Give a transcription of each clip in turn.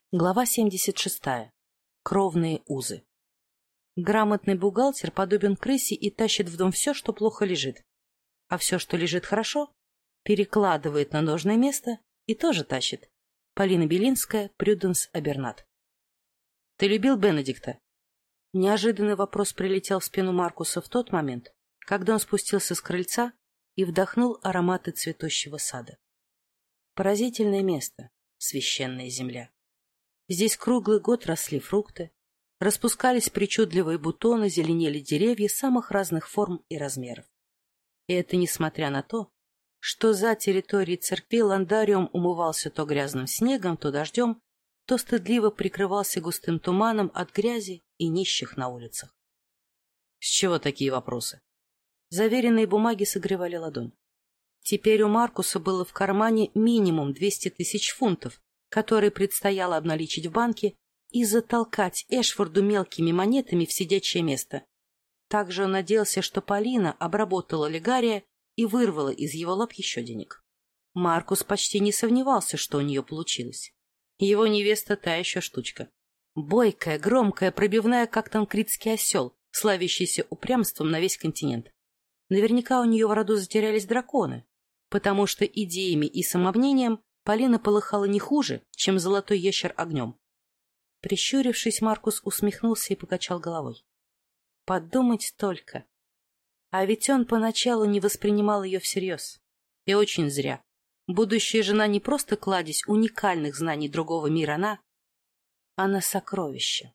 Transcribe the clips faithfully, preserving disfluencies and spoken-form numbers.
Глава семьдесят шестая. Кровные узы. Грамотный бухгалтер подобен крысе и тащит в дом все, что плохо лежит. А все, что лежит хорошо, перекладывает на нужное место и тоже тащит. Полина Белинская, Прюденс Абернат. «Ты любил Бенедикта?» Неожиданный вопрос прилетел в спину Маркуса в тот момент, когда он спустился с крыльца и вдохнул ароматы цветущего сада. Поразительное место, священная земля. Здесь круглый год росли фрукты, распускались причудливые бутоны, зеленели деревья самых разных форм и размеров. И это несмотря на то, что за территорией церкви ландариум умывался то грязным снегом, то дождем, то стыдливо прикрывался густым туманом от грязи и нищих на улицах. С чего такие вопросы? Заверенные бумаги согревали ладонь. Теперь у Маркуса было в кармане минимум двести тысяч фунтов, которые предстояло обналичить в банке и затолкать Эшфорду мелкими монетами в сидячее место. Также он надеялся, что Полина обработала Легария и вырвала из его лап еще денег. Маркус почти не сомневался, что у нее получилось. Его невеста та еще штучка. Бойкая, громкая, пробивная, как танкритский осел, славящийся упрямством на весь континент. Наверняка у нее в роду затерялись драконы, потому что идеями и самомнением Полина полыхала не хуже, чем золотой ящер огнем. Прищурившись, Маркус усмехнулся и покачал головой. Подумать только. А ведь он поначалу не воспринимал ее всерьез. И очень зря. Будущая жена не просто кладезь уникальных знаний другого мира, она... Она сокровище.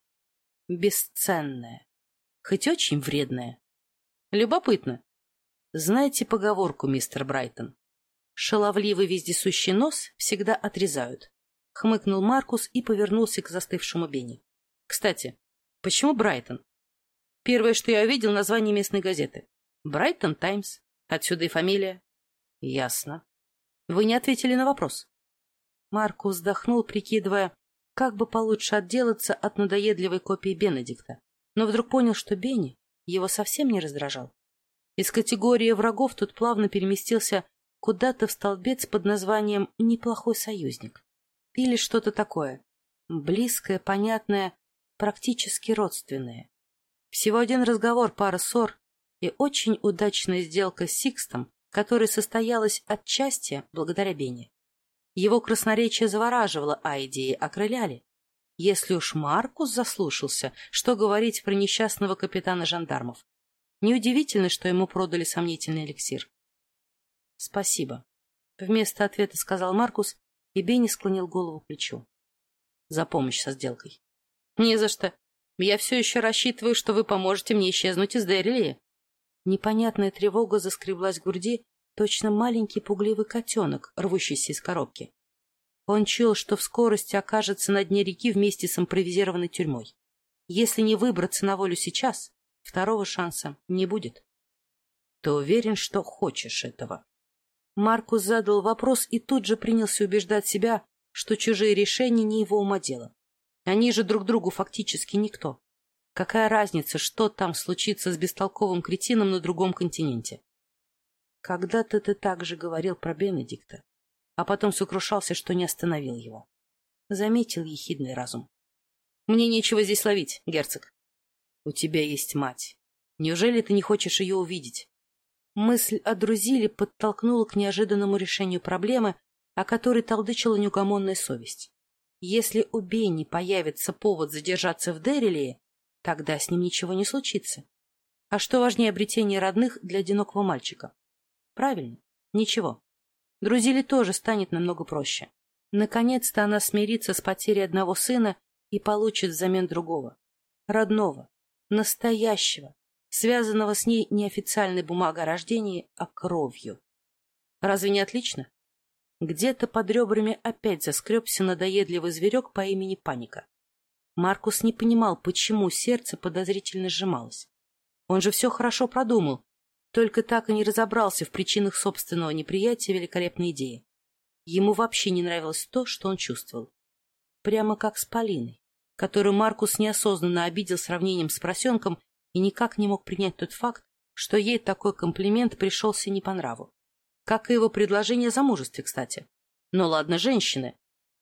Бесценное. Хоть очень вредное. Любопытно. Знаете поговорку, мистер Брайтон? «Шаловливый вездесущий нос всегда отрезают», — хмыкнул Маркус и повернулся к застывшему Бенни. «Кстати, почему Брайтон? Первое, что я увидел, название местной газеты. Брайтон Таймс. Отсюда и фамилия». «Ясно. Вы не ответили на вопрос». Маркус вздохнул, прикидывая, как бы получше отделаться от надоедливой копии Бенедикта, но вдруг понял, что Бенни его совсем не раздражал. Из категории врагов тут плавно переместился куда-то в столбец под названием «неплохой союзник». Или что-то такое. Близкое, понятное, практически родственное. Всего один разговор, пара ссор и очень удачная сделка с Сикстом, которая состоялась отчасти благодаря Бенни. Его красноречие завораживало, а идеи окрыляли. Если уж Маркус заслушался, что говорить про несчастного капитана жандармов? Неудивительно, что ему продали сомнительный эликсир. — Спасибо. Вместо ответа сказал Маркус, и Бенни склонил голову к плечу. — За помощь со сделкой. — Не за что. Я все еще рассчитываю, что вы поможете мне исчезнуть из Дэрилии. Непонятная тревога заскреблась в груди, точно маленький пугливый котенок, рвущийся из коробки. Он чуял, что в скорости окажется на дне реки вместе с импровизированной тюрьмой. Если не выбраться на волю сейчас, второго шанса не будет. — Ты уверен, что хочешь этого? Маркус задал вопрос и тут же принялся убеждать себя, что чужие решения не его ума дело. Они же друг другу фактически никто. Какая разница, что там случится с бестолковым кретином на другом континенте? Когда-то ты так же говорил про Бенедикта, а потом сокрушался, что не остановил его. Заметил ехидный разум. Мне нечего здесь ловить, герцог. У тебя есть мать. Неужели ты не хочешь ее увидеть? Мысль о Друзиле подтолкнула к неожиданному решению проблемы, о которой толдычила неугомонная совесть. Если у Бенни появится повод задержаться в Дэрилии, тогда с ним ничего не случится. А что важнее обретения родных для одинокого мальчика? Правильно, ничего. Друзиле тоже станет намного проще. Наконец-то она смирится с потерей одного сына и получит взамен другого. Родного, настоящего, связанного с ней неофициальной бумагой о рождении, а кровью. Разве не отлично? Где-то под ребрами опять заскребся надоедливый зверек по имени Паника. Маркус не понимал, почему сердце подозрительно сжималось. Он же все хорошо продумал, только так и не разобрался в причинах собственного неприятия великолепной идеи. Ему вообще не нравилось то, что он чувствовал. Прямо как с Полиной, которую Маркус неосознанно обидел сравнением с поросенком и никак не мог принять тот факт, что ей такой комплимент пришелся не по нраву. Как и его предложение о замужестве, кстати. Но ладно, женщины.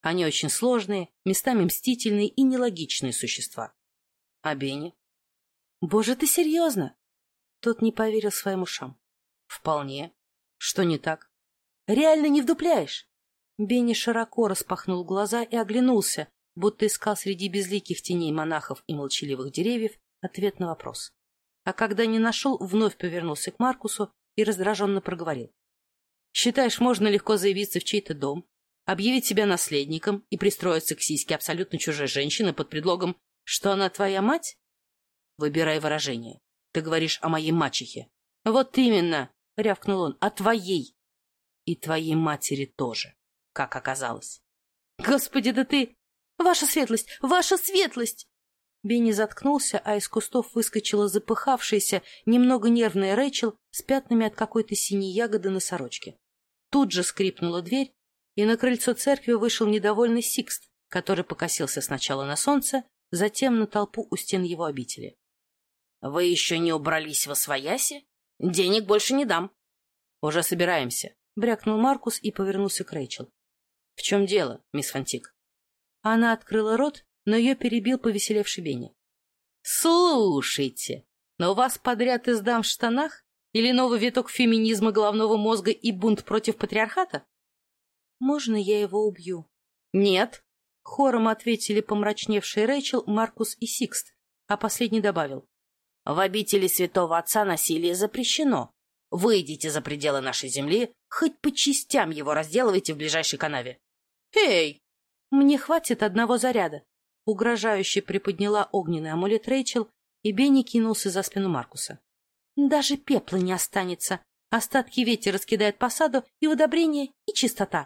Они очень сложные, местами мстительные и нелогичные существа. А Бенни? Боже, ты серьезно? Тот не поверил своим ушам. Вполне. Что не так? Реально не вдупляешь? Бенни широко распахнул глаза и оглянулся, будто искал среди безликих теней монахов и молчаливых деревьев ответ на вопрос. А когда не нашел, вновь повернулся к Маркусу и раздраженно проговорил. «Считаешь, можно легко заявиться в чей-то дом, объявить себя наследником и пристроиться к сиське абсолютно чужой женщины под предлогом, что она твоя мать? Выбирай выражение. Ты говоришь о моей мачехе». «Вот именно!» — рявкнул он. «О твоей. И твоей матери тоже, как оказалось». «Господи, да ты... Ваша светлость! Ваша светлость!» Бенни заткнулся, а из кустов выскочила запыхавшаяся, немного нервная Рэйчел с пятнами от какой-то синей ягоды на сорочке. Тут же скрипнула дверь, и на крыльцо церкви вышел недовольный Сикст, который покосился сначала на солнце, затем на толпу у стен его обители. — Вы еще не убрались восвояси? Денег больше не дам. — Уже собираемся, — брякнул Маркус и повернулся к Рэйчел. — В чем дело, мисс Фантик? Она открыла рот, но ее перебил повеселевший Бенни. — Слушайте, но у вас подряд из дам в штанах или новый виток феминизма головного мозга и бунт против патриархата? — Можно я его убью? — Нет. Хором ответили помрачневшие Рэйчел, Маркус и Сикст, а последний добавил. — В обители святого отца насилие запрещено. Выйдите за пределы нашей земли, хоть по частям его разделывайте в ближайшей канаве. — Эй! Мне хватит одного заряда. Угрожающе приподняла огненный амулет Рэйчел, и Бенни кинулся за спину Маркуса. Даже пепла не останется. Остатки ветер раскидает по саду, и удобрение, и чистота.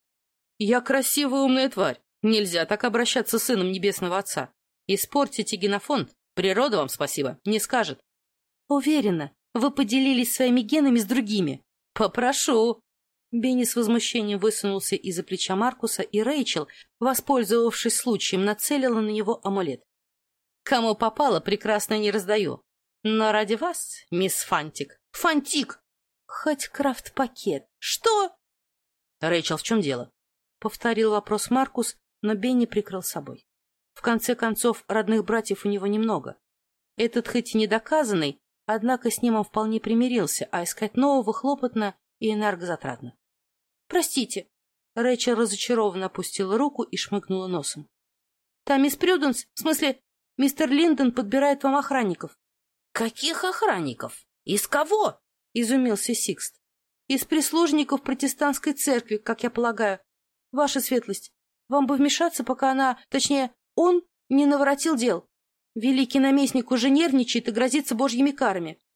Я красивая умная тварь. Нельзя так обращаться с сыном Небесного Отца. Испортите генофонд. Природа вам спасибо не скажет. Уверена, вы поделились своими генами с другими. Попрошу. Бенни с возмущением высунулся из-за плеча Маркуса, и Рэйчел, воспользовавшись случаем, нацелила на него амулет. Кому попало, прекрасно не раздаю. Но ради вас, мисс Фантик... Фантик! Хоть крафт-пакет. Что? Рэйчел, в чем дело? Повторил вопрос Маркус, но Бенни прикрыл собой. В конце концов, родных братьев у него немного. Этот хоть и недоказанный, однако с ним он вполне примирился, а искать нового хлопотно и энергозатратно. — Простите. Рэйчел разочарованно опустила руку и шмыгнула носом. — Та мисс Прюденс, в смысле, мистер Линдон подбирает вам охранников. — Каких охранников? Из кого? — изумился Сикст. — Из прислужников протестантской церкви, как я полагаю. Ваша светлость, вам бы вмешаться, пока она, точнее, он не наворотил дел. Великий наместник уже нервничает и грозится божьими карами.